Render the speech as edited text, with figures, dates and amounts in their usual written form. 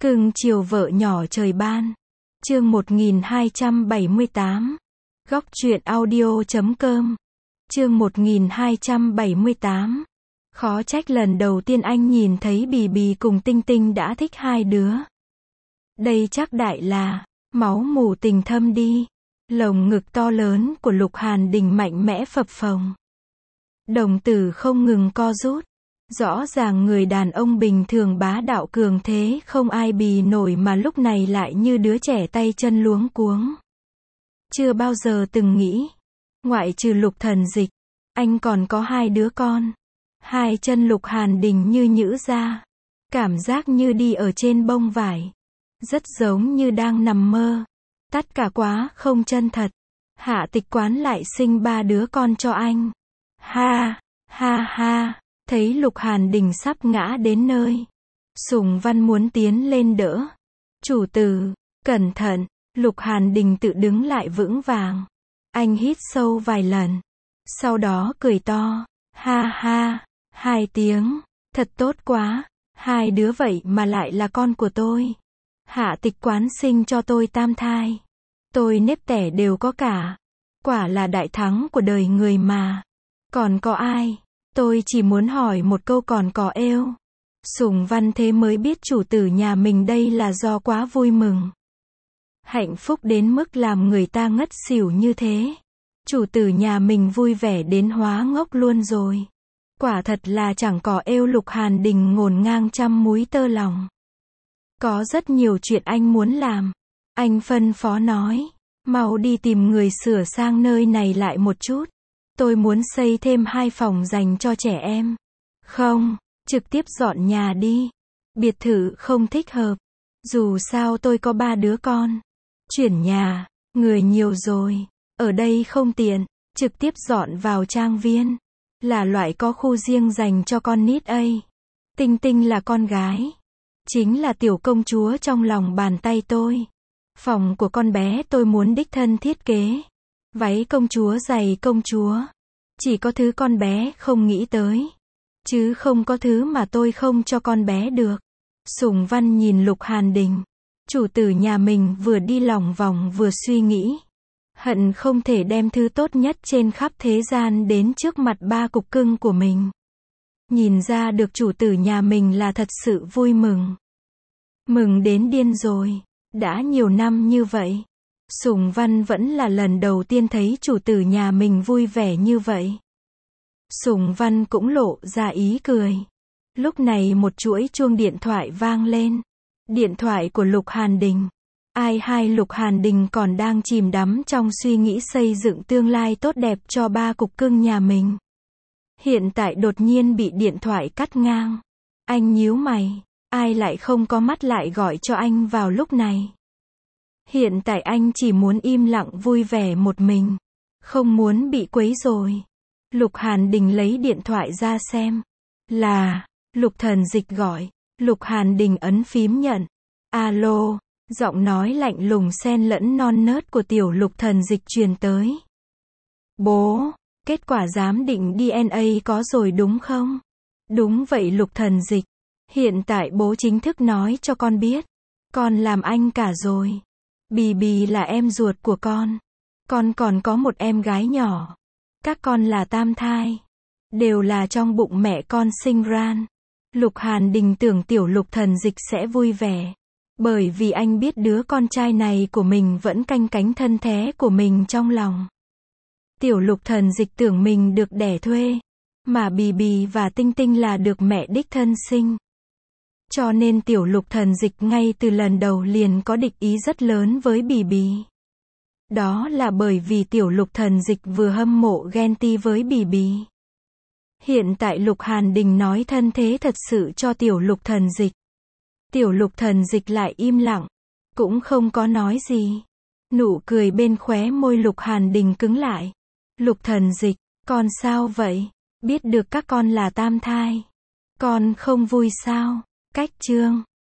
Cưng chiều vợ nhỏ trời ban. Chương 1278. Góc truyện audio.com. Chương 1278. Khó trách lần đầu tiên anh nhìn thấy Bì Bì cùng Tinh Tinh đã thích hai đứa. Đây chắc đại là máu mủ tình thâm đi. Lồng ngực to lớn của Lục Hàn Đình mạnh mẽ phập phồng. Đồng tử không ngừng co rút. Rõ ràng người đàn ông bình thường bá đạo cường thế không ai bì nổi mà lúc này lại như đứa trẻ tay chân luống cuống. Chưa bao giờ từng nghĩ. Ngoại trừ Lục Thần Dịch, anh còn có hai đứa con. Hai chân Lục Hàn Đình như nhữ ra. Cảm giác như đi ở trên bông vải. Rất giống như đang nằm mơ. Tất cả quá không chân thật. Hạ Tịch Quán lại sinh ba đứa con cho anh. Ha, ha ha. Thấy Lục Hàn Đình sắp ngã đến nơi. Sùng Văn muốn tiến lên đỡ. Chủ tử, cẩn thận. Lục Hàn Đình tự đứng lại vững vàng. Anh hít sâu vài lần. Sau đó cười to. Ha ha, hai tiếng. Thật tốt quá. Hai đứa vậy mà lại là con của tôi. Hạ Tịch Quán sinh cho tôi tam thai. Tôi nếp tẻ đều có cả. Quả là đại thắng của đời người mà. Còn có ai? Tôi chỉ muốn hỏi một câu còn có êu. Sùng Văn thế mới biết chủ tử nhà mình đây là do quá vui mừng. Hạnh phúc đến mức làm người ta ngất xỉu như thế. Chủ tử nhà mình vui vẻ đến hóa ngốc luôn rồi. Quả thật là chẳng có êu. Lục Hàn Đình ngổn ngang trăm múi tơ lòng. Có rất nhiều chuyện anh muốn làm. Anh phân phó nói. Mau đi tìm người sửa sang nơi này lại một chút. Tôi muốn xây thêm 2 phòng dành cho trẻ em. Không, trực tiếp dọn nhà đi. Biệt thự không thích hợp. Dù sao tôi có 3 đứa con. Chuyển nhà, người nhiều rồi. Ở đây không tiện. Trực tiếp dọn vào trang viên. Là loại có khu riêng dành cho con nít ấy. Tinh Tinh là con gái. Chính là tiểu công chúa trong lòng bàn tay tôi. Phòng của con bé tôi muốn đích thân thiết kế. Váy công chúa, giày công chúa. Chỉ có thứ con bé không nghĩ tới. Chứ không có thứ mà tôi không cho con bé được. Sùng Văn nhìn Lục Hàn Đình. Chủ tử nhà mình vừa đi lòng vòng vừa suy nghĩ. Hận không thể đem thứ tốt nhất trên khắp thế gian đến trước mặt ba cục cưng của mình. Nhìn ra được chủ tử nhà mình là thật sự vui mừng. Mừng đến điên rồi. Đã nhiều năm như vậy. Sùng Văn vẫn là lần đầu tiên thấy chủ tử nhà mình vui vẻ như vậy. Sùng Văn cũng lộ ra ý cười. Lúc này một chuỗi chuông điện thoại vang lên. Điện thoại của Lục Hàn Đình. Hai Lục Hàn Đình còn đang chìm đắm trong suy nghĩ xây dựng tương lai tốt đẹp cho ba cục cưng nhà mình. Hiện tại đột nhiên bị điện thoại cắt ngang. Anh nhíu mày. Ai lại không có mắt lại gọi cho anh vào lúc này. Hiện tại anh chỉ muốn im lặng vui vẻ một mình. Không muốn bị quấy rối. Lục Hàn Đình lấy điện thoại ra xem. Là Lục Thần Dịch gọi. Lục Hàn Đình ấn phím nhận. Alo. Giọng nói lạnh lùng xen lẫn non nớt của tiểu Lục Thần Dịch truyền tới. Bố, kết quả giám định DNA có rồi đúng không? Đúng vậy Lục Thần Dịch. Hiện tại bố chính thức nói cho con biết. Con làm anh cả rồi. Bì Bì là em ruột của con. Con còn có một em gái nhỏ. Các con là tam thai. Đều là trong bụng mẹ con sinh ra. Lục Hàn Đình tưởng tiểu Lục Thần Dịch sẽ vui vẻ. Bởi vì anh biết đứa con trai này của mình vẫn canh cánh thân thế của mình trong lòng. Tiểu Lục Thần Dịch tưởng mình được đẻ thuê. Mà Bì Bì và Tinh Tinh là được mẹ đích thân sinh. Cho nên tiểu Lục Thần Dịch ngay từ lần đầu liền có địch ý rất lớn với Bì Bì. Đó là bởi vì tiểu Lục Thần Dịch vừa hâm mộ ghen ti với Bì Bì. Hiện tại Lục Hàn Đình nói thân thế thật sự cho tiểu Lục Thần Dịch. Tiểu Lục Thần Dịch lại im lặng. Cũng không có nói gì. Nụ cười bên khóe môi Lục Hàn Đình cứng lại. Lục Thần Dịch, con sao vậy? Biết được các con là tam thai. Con không vui sao? Cách chương